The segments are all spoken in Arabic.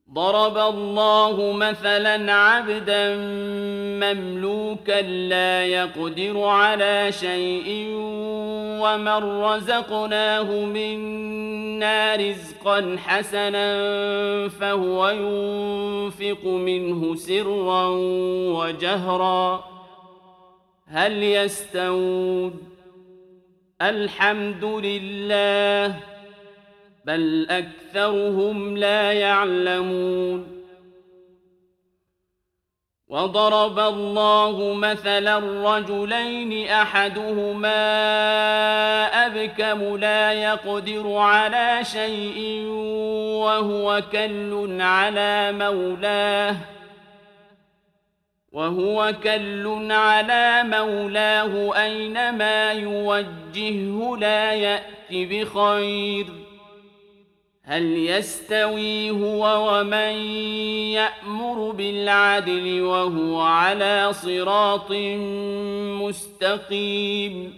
ضرب الله مثلا عبدا مملوكا لا يقدر على شيء ومن رزقناه منا رزقا حسنا فهو ينفق منه سرا وجهرا هل يستوون الحمد لله بل أكثرهم لا يعلمون وضرب الله مثلا رجلين أحدهما أبكم لا يقدر على شيء وهو كل على مولاه أينما يوجهه لا يأت بخير هل يستوي هو ومن يأمر بالعدل وهو على صراط مستقيم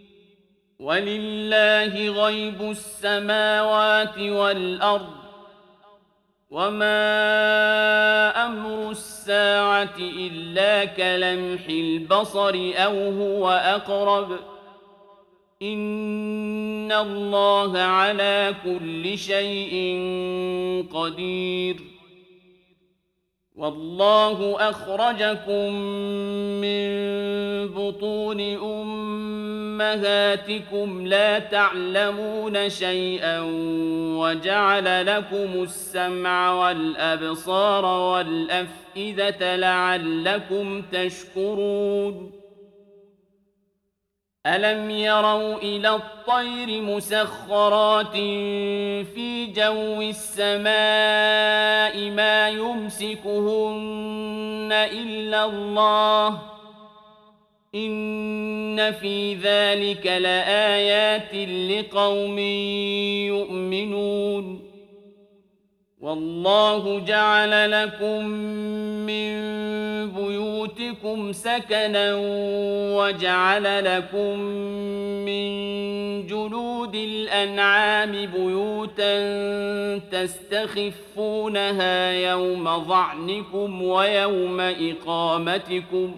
ولله غيب السماوات والأرض وما أمر الساعة إلا كلمح البصر أو هو أقرب إن الله على كل شيء قدير والله أخرجكم من بطون أمهاتكم لا تعلمون شيئا وجعل لكم السمع والأبصار والأفئدة لعلكم تشكرون ألم يروا إلى الطير مسخرات في جو السماء ما يمسكهن إلا الله إن في ذلك لآيات لقوم يؤمنون والله جعل لكم من بيوتكم سكنا وجعل لكم من جلود الأنعام بيوتا تستخفونها يوم ظعنكم ويوم إقامتكم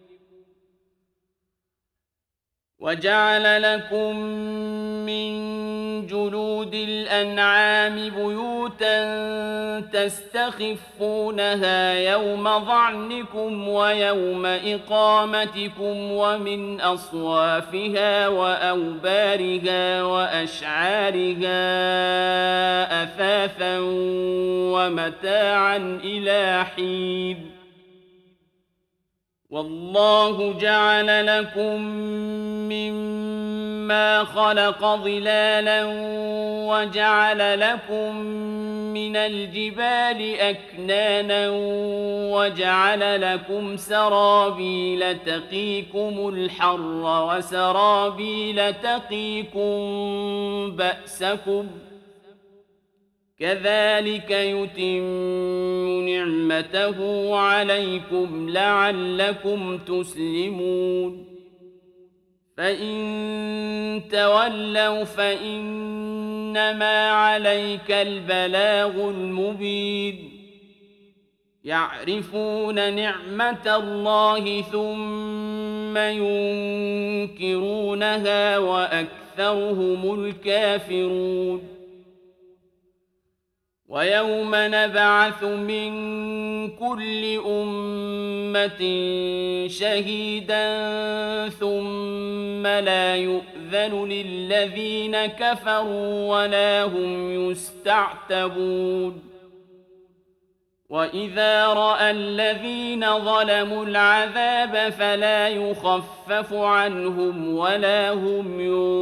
وجعل لكم من جلود الأنعام بيوتا تستخفونها يوم ظعنكم ويوم إقامتكم ومن أصوافها وأوبارها وأشعارها أثاثا ومتاعا إلى حين والله جعل لكم مما خلق ظلالا وجعل لكم من الجبال أكنانا وجعل لكم سرابيل تقيكم الحر وسرابيل تقيكم بأسكم كذلك يتم نعمته عليكم لعلكم تسلمون فإن تولوا فإنما عليك البلاغ المبين يعرفون نعمة الله ثم ينكرونها وأكثرهم الكافرون ويوم نبعث من كل أمة شهيدا ثم لا يؤذن للذين كفروا ولا هم يستعتبون وإذا رأى الذين ظلموا العذاب فلا يخفف عنهم ولا هم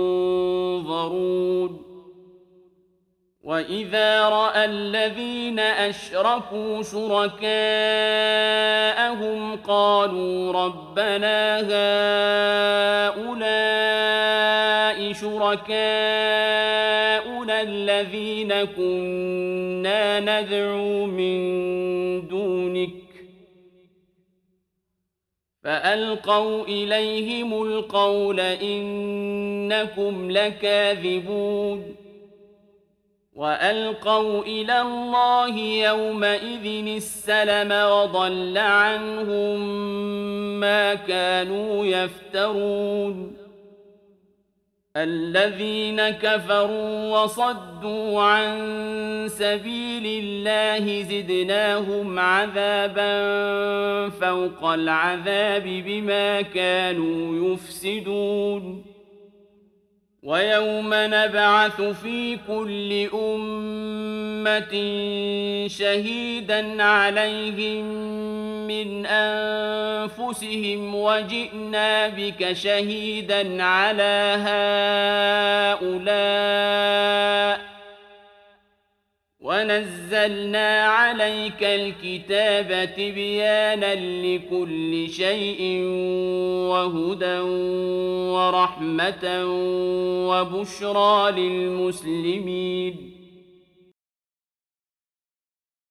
ينظرون وإذا رأى الذين أشركوا شركاءهم قالوا ربنا هؤلاء شركاؤنا الذين كنا ندعو من دونك فألقوا إليهم القول إنكم لكاذبون وألقوا إلى الله يومئذ السلم وضل عنهم ما كانوا يفترون الذين كفروا وصدوا عن سبيل الله زدناهم عذابا فوق العذاب بما كانوا يفسدون ويوم نبعث في كل أمة شهيدا عليهم من أنفسهم وجئنا بك شهيدا على هؤلاء ونزلنا عليك الكتاب تبيانا لكل شيء وهدى ورحمة وبشرى للمسلمين